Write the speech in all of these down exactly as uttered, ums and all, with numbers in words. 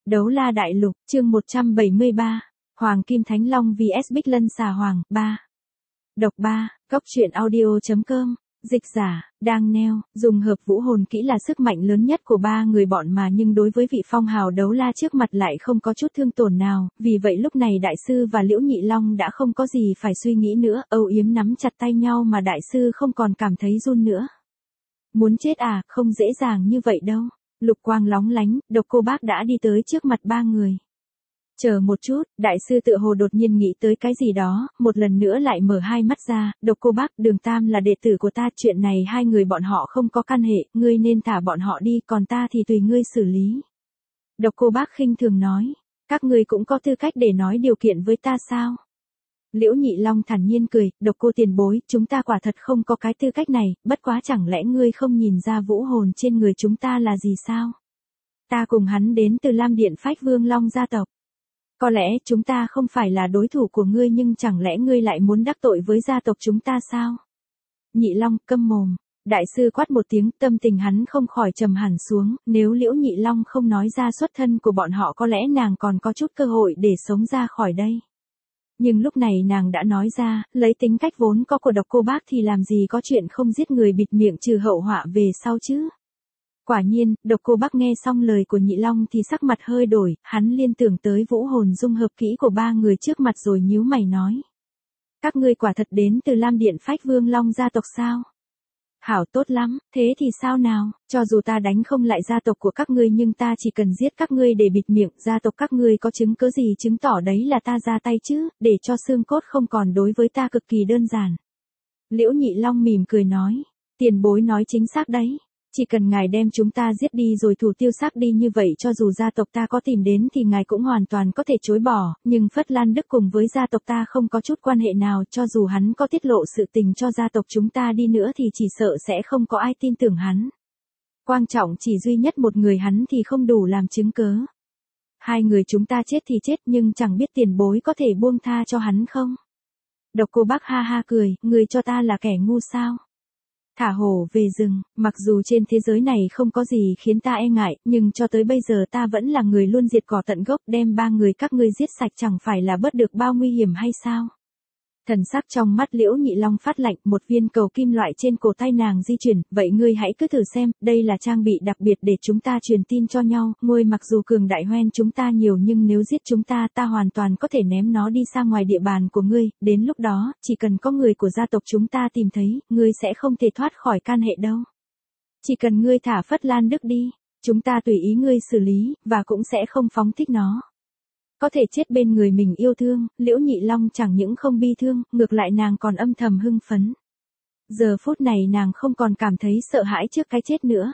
Đấu La Đại Lục, chương một trăm bảy mươi ba, Hoàng Kim Thánh Long vs Bích Lân Xà Hoàng, ba. Độc ba, Cốc truyện audio chấm com, dịch giả, đang neo, dùng hợp vũ hồn kỹ là sức mạnh lớn nhất của ba người bọn mà nhưng đối với vị phong hào đấu la trước mặt lại không có chút thương tổn nào, vì vậy lúc này đại sư và Liễu Nhị Long đã không có gì phải suy nghĩ nữa, âu yếm nắm chặt tay nhau mà đại sư không còn cảm thấy run nữa. Muốn chết à, không dễ dàng như vậy đâu. Lục quang lóng lánh, Độc Cô Bác đã đi tới trước mặt ba người. Chờ một chút, đại sư tựa hồ đột nhiên nghĩ tới cái gì đó, một lần nữa lại mở hai mắt ra, Độc Cô Bác, Đường Tam là đệ tử của ta, chuyện này hai người bọn họ không có căn hệ, ngươi nên thả bọn họ đi, còn ta thì tùy ngươi xử lý. Độc Cô Bác khinh thường nói, các ngươi cũng có tư cách để nói điều kiện với ta sao? Liễu Nhị Long thản nhiên cười, Độc Cô tiền bối, chúng ta quả thật không có cái tư cách này, bất quá chẳng lẽ ngươi không nhìn ra vũ hồn trên người chúng ta là gì sao? Ta cùng hắn đến từ Lam Điện Phách Vương Long gia tộc. Có lẽ chúng ta không phải là đối thủ của ngươi nhưng chẳng lẽ ngươi lại muốn đắc tội với gia tộc chúng ta sao? Nhị Long, câm mồm. Đại sư quát một tiếng, tâm tình hắn không khỏi trầm hẳn xuống, nếu Liễu Nhị Long không nói ra xuất thân của bọn họ có lẽ nàng còn có chút cơ hội để sống ra khỏi đây. Nhưng lúc này nàng đã nói ra, lấy tính cách vốn có của Độc Cô Bác thì làm gì có chuyện không giết người bịt miệng trừ hậu họa về sau chứ. Quả nhiên, Độc Cô Bác nghe xong lời của Nhị Long thì sắc mặt hơi đổi, hắn liên tưởng tới vũ hồn dung hợp kỹ của ba người trước mặt rồi nhíu mày nói. Các ngươi quả thật đến từ Lam Điện Phách Vương Long gia tộc sao? Hảo, tốt lắm, thế thì sao nào, cho dù ta đánh không lại gia tộc của các ngươi nhưng ta chỉ cần giết các ngươi để bịt miệng, gia tộc các ngươi có chứng cứ gì chứng tỏ đấy là ta ra tay chứ, để cho xương cốt không còn đối với ta cực kỳ đơn giản. Liễu Nhị Long mỉm cười nói, tiền bối nói chính xác đấy. Chỉ cần ngài đem chúng ta giết đi rồi thủ tiêu xác đi như vậy cho dù gia tộc ta có tìm đến thì ngài cũng hoàn toàn có thể chối bỏ, nhưng Phất Lan Đức cùng với gia tộc ta không có chút quan hệ nào, cho dù hắn có tiết lộ sự tình cho gia tộc chúng ta đi nữa thì chỉ sợ sẽ không có ai tin tưởng hắn. Quan trọng chỉ duy nhất một người hắn thì không đủ làm chứng cớ. Hai người chúng ta chết thì chết nhưng chẳng biết tiền bối có thể buông tha cho hắn không? Độc Cô Bác ha ha cười, người cho ta là kẻ ngu sao? Thả hổ về rừng, mặc dù trên thế giới này không có gì khiến ta e ngại, nhưng cho tới bây giờ ta vẫn là người luôn diệt cỏ tận gốc, đem ba người các ngươi giết sạch chẳng phải là bớt được bao nguy hiểm hay sao? Thần sắc trong mắt Liễu Nhị Long phát lạnh, một viên cầu kim loại trên cổ tay nàng di chuyển, vậy ngươi hãy cứ thử xem, đây là trang bị đặc biệt để chúng ta truyền tin cho nhau, ngươi mặc dù cường đại hoen chúng ta nhiều nhưng nếu giết chúng ta ta hoàn toàn có thể ném nó đi xa ngoài địa bàn của ngươi, đến lúc đó, chỉ cần có người của gia tộc chúng ta tìm thấy, ngươi sẽ không thể thoát khỏi can hệ đâu. Chỉ cần ngươi thả Phất Lan Đức đi, chúng ta tùy ý ngươi xử lý, và cũng sẽ không phóng thích nó. Có thể chết bên người mình yêu thương, Liễu Nhị Long chẳng những không bi thương, ngược lại nàng còn âm thầm hưng phấn. Giờ phút này nàng không còn cảm thấy sợ hãi trước cái chết nữa.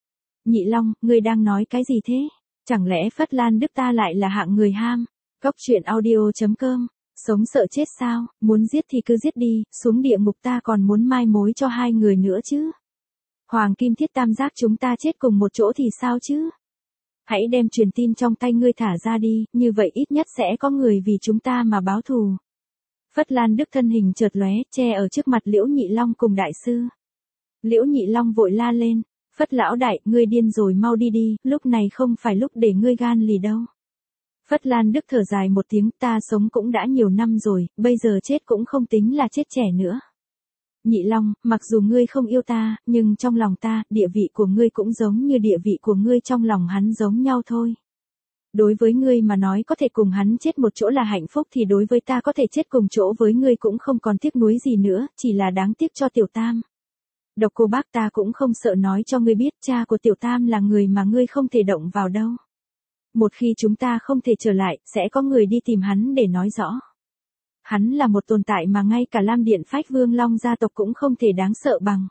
Nhị Long, ngươi đang nói cái gì thế? Chẳng lẽ Phất Lan Đức ta lại là hạng người ham? Cốc truyện audio chấm com, sống sợ chết sao, muốn giết thì cứ giết đi, xuống địa ngục ta còn muốn mai mối cho hai người nữa chứ. Hoàng Kim Thiết Tam Giác chúng ta chết cùng một chỗ thì sao chứ? Hãy đem truyền tin trong tay ngươi thả ra đi, như vậy ít nhất sẽ có người vì chúng ta mà báo thù. Phất Lan Đức thân hình chợt lóe, che ở trước mặt Liễu Nhị Long cùng đại sư. Liễu Nhị Long vội la lên, Phất lão đại, ngươi điên rồi, mau đi đi, lúc này không phải lúc để ngươi gan lì đâu. Phất Lan Đức thở dài một tiếng, ta sống cũng đã nhiều năm rồi, bây giờ chết cũng không tính là chết trẻ nữa. Nhị Long, mặc dù ngươi không yêu ta, nhưng trong lòng ta, địa vị của ngươi cũng giống như địa vị của ngươi trong lòng hắn giống nhau thôi. Đối với ngươi mà nói có thể cùng hắn chết một chỗ là hạnh phúc thì đối với ta có thể chết cùng chỗ với ngươi cũng không còn tiếc nuối gì nữa, chỉ là đáng tiếc cho Tiểu Tam. Độc Cô Bác ta cũng không sợ nói cho ngươi biết cha của Tiểu Tam là người mà ngươi không thể động vào đâu. Một khi chúng ta không thể trở lại, sẽ có người đi tìm hắn để nói rõ. Hắn là một tồn tại mà ngay cả Lam Điện Phách Vương Long gia tộc cũng không thể đáng sợ bằng.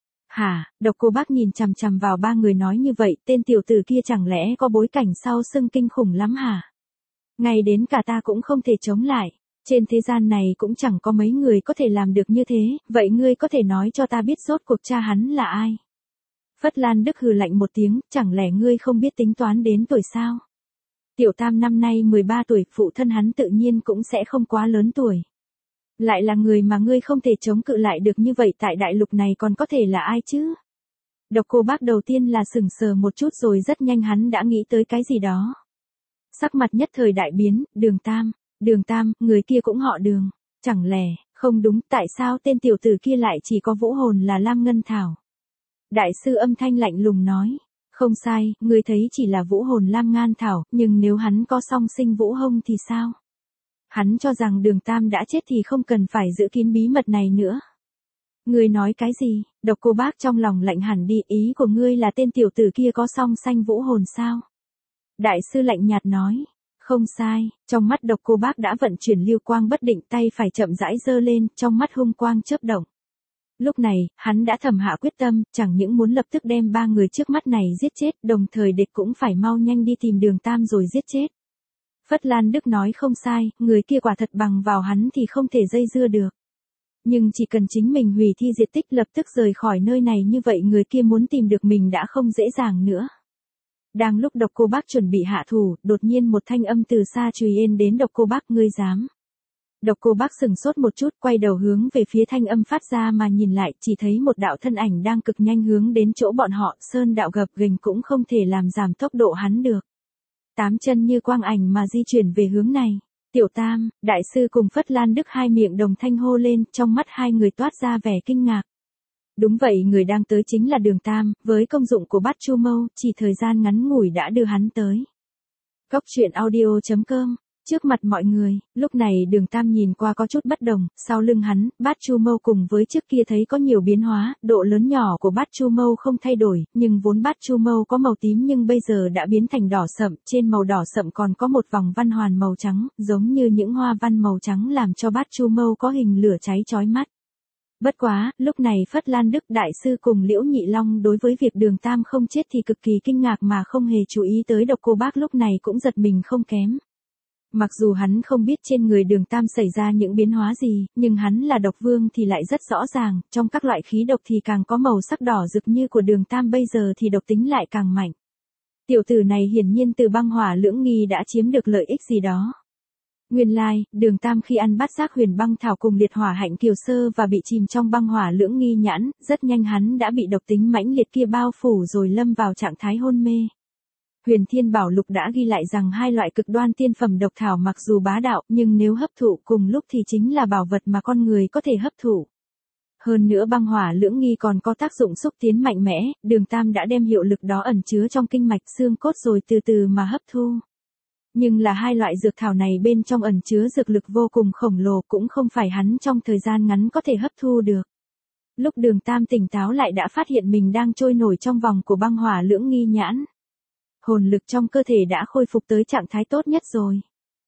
Hả, Độc Cô Bác nhìn chằm chằm vào ba người nói như vậy, tên tiểu tử kia chẳng lẽ có bối cảnh sau sưng kinh khủng lắm hả? Ngay đến cả ta cũng không thể chống lại, trên thế gian này cũng chẳng có mấy người có thể làm được như thế, vậy ngươi có thể nói cho ta biết rốt cuộc cha hắn là ai? Phất Lan Đức hừ lạnh một tiếng, chẳng lẽ ngươi không biết tính toán đến tuổi sao? Tiểu Tam năm nay mười ba tuổi, phụ thân hắn tự nhiên cũng sẽ không quá lớn tuổi. Lại là người mà ngươi không thể chống cự lại được như vậy tại đại lục này còn có thể là ai chứ? Độc Cô Bác đầu tiên là sững sờ một chút rồi rất nhanh hắn đã nghĩ tới cái gì đó. Sắc mặt nhất thời đại biến, Đường Tam, Đường Tam, người kia cũng họ Đường. Chẳng lẽ, không đúng, tại sao tên tiểu tử kia lại chỉ có vũ hồn là Lam Ngân Thảo? Đại sư âm thanh lạnh lùng nói. Không sai, người thấy chỉ là vũ hồn Lam Ngân Thảo, nhưng nếu hắn có song sinh vũ hông thì sao? Hắn cho rằng Đường Tam đã chết thì không cần phải giữ kín bí mật này nữa. Ngươi nói cái gì? Độc Cô Bác trong lòng lạnh hẳn đi, ý của ngươi là tên tiểu tử kia có song sanh vũ hồn sao? Đại sư lạnh nhạt nói. Không sai, trong mắt Độc Cô Bác đã vận chuyển lưu quang bất định, tay phải chậm rãi giơ lên, trong mắt hung quang chớp động. Lúc này, hắn đã thầm hạ quyết tâm, chẳng những muốn lập tức đem ba người trước mắt này giết chết, đồng thời địch cũng phải mau nhanh đi tìm Đường Tam rồi giết chết. Phất Lan Đức nói không sai, người kia quả thật bằng vào hắn thì không thể dây dưa được. Nhưng chỉ cần chính mình hủy thi diệt tích lập tức rời khỏi nơi này, như vậy người kia muốn tìm được mình đã không dễ dàng nữa. Đang lúc Độc Cô Bác chuẩn bị hạ thủ, đột nhiên một thanh âm từ xa truyền yên đến Độc Cô Bác, ngươi dám. Độc Cô Bác sừng sốt một chút, quay đầu hướng về phía thanh âm phát ra mà nhìn lại, chỉ thấy một đạo thân ảnh đang cực nhanh hướng đến chỗ bọn họ, sơn đạo gập ghềnh cũng không thể làm giảm tốc độ hắn được. Tám chân như quang ảnh mà di chuyển về hướng này. Tiểu Tam, đại sư cùng Phất Lan Đức hai miệng đồng thanh hô lên, trong mắt hai người toát ra vẻ kinh ngạc. Đúng vậy, người đang tới chính là Đường Tam, với công dụng của Bát Chu Mâu, chỉ thời gian ngắn ngủi đã đưa hắn tới. Góc truyện audio chấm com. Trước mặt mọi người, lúc này Đường Tam nhìn qua có chút bất đồng, sau lưng hắn, Bát Chu Mâu cùng với trước kia thấy có nhiều biến hóa, độ lớn nhỏ của Bát Chu Mâu không thay đổi, nhưng vốn Bát Chu Mâu có màu tím nhưng bây giờ đã biến thành đỏ sậm, trên màu đỏ sậm còn có một vòng văn hoàn màu trắng, giống như những hoa văn màu trắng làm cho Bát Chu Mâu có hình lửa cháy chói mắt. Bất quá, lúc này Phất Lan Đức đại sư cùng Liễu Nhị Long đối với việc Đường Tam không chết thì cực kỳ kinh ngạc mà không hề chú ý tới Độc Cô Bác lúc này cũng giật mình không kém. Mặc dù hắn không biết trên người Đường Tam xảy ra những biến hóa gì, nhưng hắn là độc vương thì lại rất rõ ràng, trong các loại khí độc thì càng có màu sắc đỏ rực như của Đường Tam bây giờ thì độc tính lại càng mạnh. Tiểu tử này hiển nhiên từ băng hỏa lưỡng nghi đã chiếm được lợi ích gì đó. Nguyên lai, Đường Tam khi ăn bát giác huyền băng thảo cùng liệt hỏa hạnh kiều sơ và bị chìm trong băng hỏa lưỡng nghi nhãn, rất nhanh hắn đã bị độc tính mãnh liệt kia bao phủ rồi lâm vào trạng thái hôn mê. Huyền Thiên Bảo Lục đã ghi lại rằng hai loại cực đoan tiên phẩm độc thảo mặc dù bá đạo, nhưng nếu hấp thụ cùng lúc thì chính là bảo vật mà con người có thể hấp thụ. Hơn nữa băng hỏa lưỡng nghi còn có tác dụng xúc tiến mạnh mẽ, Đường Tam đã đem hiệu lực đó ẩn chứa trong kinh mạch xương cốt rồi từ từ mà hấp thu. Nhưng là hai loại dược thảo này bên trong ẩn chứa dược lực vô cùng khổng lồ, cũng không phải hắn trong thời gian ngắn có thể hấp thu được. Lúc Đường Tam tỉnh táo lại đã phát hiện mình đang trôi nổi trong vòng của băng hỏa lưỡng nghi nhãn. Hồn lực trong cơ thể đã khôi phục tới trạng thái tốt nhất rồi.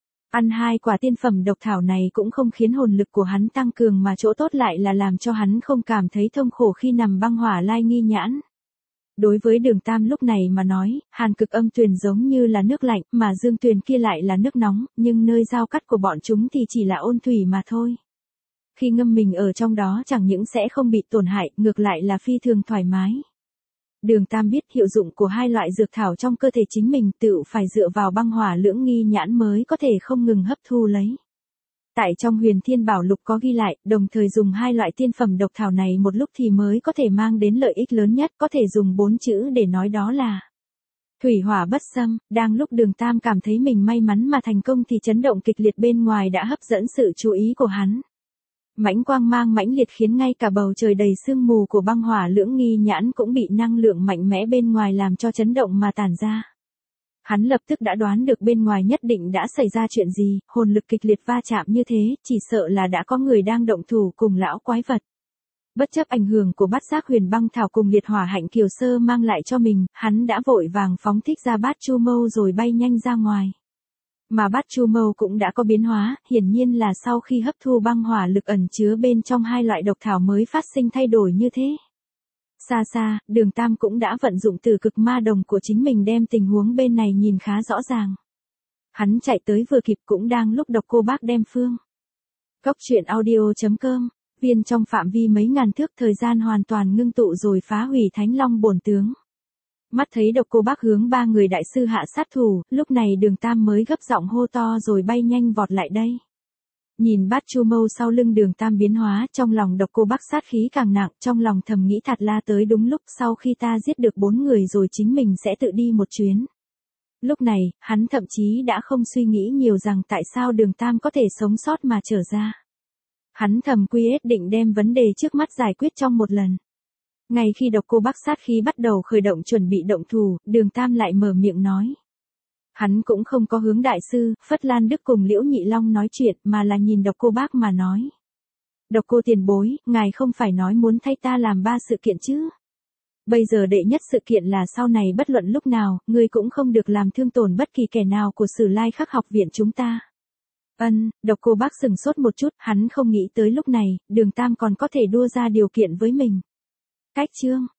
Ăn hai quả tiên phẩm độc thảo này cũng không khiến hồn lực của hắn tăng cường mà chỗ tốt lại là làm cho hắn không cảm thấy thông khổ khi nằm băng hỏa lai nghi nhãn. Đối với Đường Tam lúc này mà nói, hàn cực âm tuyền giống như là nước lạnh, mà dương tuyền kia lại là nước nóng, nhưng nơi giao cắt của bọn chúng thì chỉ là ôn thủy mà thôi. Khi ngâm mình ở trong đó chẳng những sẽ không bị tổn hại, ngược lại là phi thường thoải mái. Đường Tam biết hiệu dụng của hai loại dược thảo trong cơ thể chính mình, tự phải dựa vào băng hỏa lưỡng nghi nhãn mới có thể không ngừng hấp thu lấy. Tại trong Huyền Thiên Bảo Lục có ghi lại, đồng thời dùng hai loại tiên phẩm độc thảo này một lúc thì mới có thể mang đến lợi ích lớn nhất, có thể dùng bốn chữ để nói đó là thủy hỏa bất xâm. Đang lúc Đường Tam cảm thấy mình may mắn mà thành công thì chấn động kịch liệt bên ngoài đã hấp dẫn sự chú ý của hắn. Mãnh quang mang mãnh liệt khiến ngay cả bầu trời đầy sương mù của băng hỏa lưỡng nghi nhãn cũng bị năng lượng mạnh mẽ bên ngoài làm cho chấn động mà tản ra. Hắn lập tức đã đoán được bên ngoài nhất định đã xảy ra chuyện gì, hồn lực kịch liệt va chạm như thế, chỉ sợ là đã có người đang động thủ cùng lão quái vật. Bất chấp ảnh hưởng của bát giác huyền băng thảo cùng liệt hỏa hạnh kiều sơ mang lại cho mình, hắn đã vội vàng phóng thích ra bát chu mâu rồi bay nhanh ra ngoài. Mà bát chu mâu cũng đã có biến hóa, hiển nhiên là sau khi hấp thu băng hỏa lực ẩn chứa bên trong hai loại độc thảo mới phát sinh thay đổi như thế. Xa xa, Đường Tam cũng đã vận dụng từ cực ma đồng của chính mình đem tình huống bên này nhìn khá rõ ràng. Hắn chạy tới vừa kịp cũng đang lúc Độc Cô Bác đem phương. Góc truyện audio chấm com, viên trong phạm vi mấy ngàn thước thời gian hoàn toàn ngưng tụ rồi phá hủy Thánh Long bổn tướng. Mắt thấy Độc Cô Bác hướng ba người đại sư hạ sát thủ, lúc này Đường Tam mới gấp giọng hô to rồi bay nhanh vọt lại đây. Nhìn bát chu mâu sau lưng Đường Tam biến hóa, trong lòng Độc Cô Bác sát khí càng nặng, trong lòng thầm nghĩ thật là tới đúng lúc, sau khi ta giết được bốn người rồi chính mình sẽ tự đi một chuyến. Lúc này, hắn thậm chí đã không suy nghĩ nhiều rằng tại sao Đường Tam có thể sống sót mà trở ra. Hắn thầm quyết định đem vấn đề trước mắt giải quyết trong một lần. Ngay khi độc cô bác sát khí bắt đầu khởi động chuẩn bị động thủ, Đường Tam lại mở miệng nói. Hắn cũng không có hướng đại sư, Phất Lan Đức cùng Liễu Nhị Long nói chuyện mà là nhìn độc cô bác mà nói. Độc cô tiền bối, ngài không phải nói muốn thay ta làm ba sự kiện chứ? Bây giờ đệ nhất sự kiện là sau này bất luận lúc nào, ngươi cũng không được làm thương tổn bất kỳ kẻ nào của Sử Lai Khắc học viện chúng ta. Ân, độc cô bác sừng sốt một chút, hắn không nghĩ tới lúc này, Đường Tam còn có thể đưa ra điều kiện với mình. Cách chương